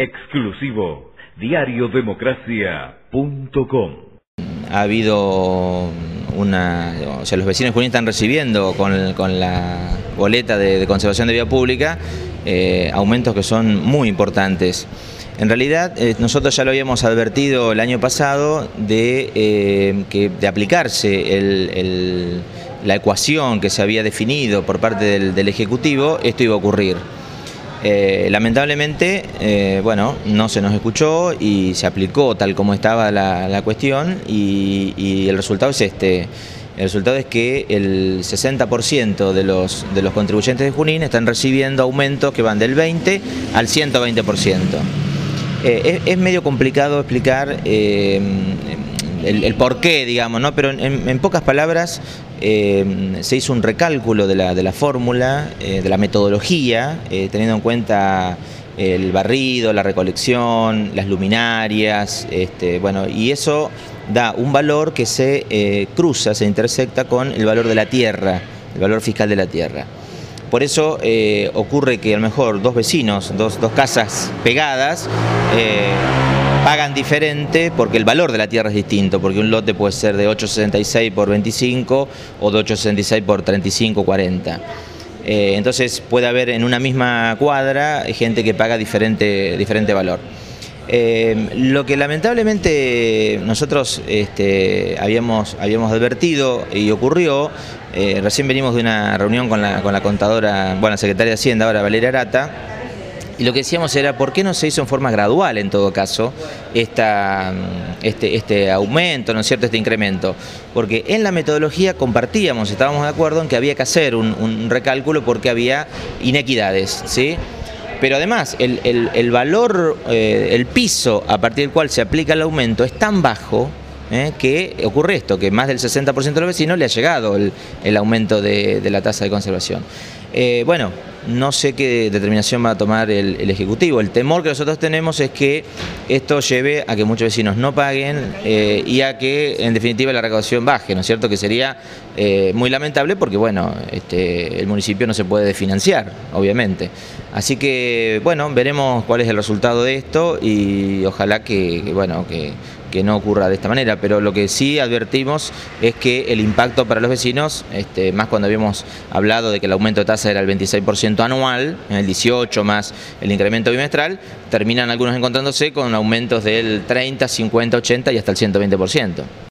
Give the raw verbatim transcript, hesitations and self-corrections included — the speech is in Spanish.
Exclusivo, diario democracia punto com. Ha habido una... O sea, los vecinos de Junín están recibiendo con, con la boleta de, de conservación de vía pública eh, aumentos que son muy importantes. En realidad, eh, nosotros ya lo habíamos advertido el año pasado de, eh, que de aplicarse el, el, la ecuación que se había definido por parte del, del Ejecutivo, esto iba a ocurrir. Eh, lamentablemente, eh, bueno, no se nos escuchó y se aplicó tal como estaba la, la cuestión y, y el resultado es este. El resultado es que el sesenta por ciento de los, de los contribuyentes de Junín están recibiendo aumentos que van del veinte al ciento veinte por ciento. Eh, es, es medio complicado explicar eh, el, el porqué, digamos, ¿no? Pero en, en pocas palabras eh, se hizo un recálculo de la, de la fórmula, eh, de la metodología, eh, teniendo en cuenta el barrido, la recolección, las luminarias, este, bueno, y eso da un valor que se eh, cruza, se intersecta con el valor de la tierra, el valor fiscal de la tierra. Por eso eh, ocurre que a lo mejor dos vecinos, dos, dos casas pegadas, eh, pagan diferente porque el valor de la tierra es distinto, porque un lote puede ser de ocho sesenta y seis por veinticinco o de ocho sesenta y seis por treinta y cinco, cuarenta. Eh, entonces puede haber en una misma cuadra gente que paga diferente, diferente valor. Eh, lo que lamentablemente nosotros este, habíamos, habíamos advertido y ocurrió, eh, recién venimos de una reunión con la, con la contadora, bueno, la secretaria de Hacienda ahora, Valeria Arata, y lo que decíamos era por qué no se hizo en forma gradual en todo caso esta, este, este aumento, ¿no es cierto?, este incremento, porque en la metodología compartíamos, estábamos de acuerdo en que había que hacer un, un recálculo porque había inequidades, ¿sí? Pero además, el, el, el valor, eh, el piso a partir del cual se aplica el aumento es tan bajo eh, que ocurre esto, que más del sesenta por ciento de los vecinos le ha llegado el, el aumento de, de la tasa de conservación. Eh, bueno, no sé qué determinación va a tomar el, el Ejecutivo. El temor que nosotros tenemos es que esto lleve a que muchos vecinos no paguen eh, y a que, en definitiva, la recaudación baje, ¿no es cierto? Que sería eh, muy lamentable porque, bueno, este, el municipio no se puede desfinanciar, obviamente. Así que, bueno, veremos cuál es el resultado de esto y ojalá que, que bueno, que... que no ocurra de esta manera, pero lo que sí advertimos es que el impacto para los vecinos, este, más cuando habíamos hablado de que el aumento de tasa era el veintiséis por ciento anual, el dieciocho más el incremento bimestral, terminan algunos encontrándose con aumentos del treinta, cincuenta, ochenta y hasta el ciento veinte por ciento.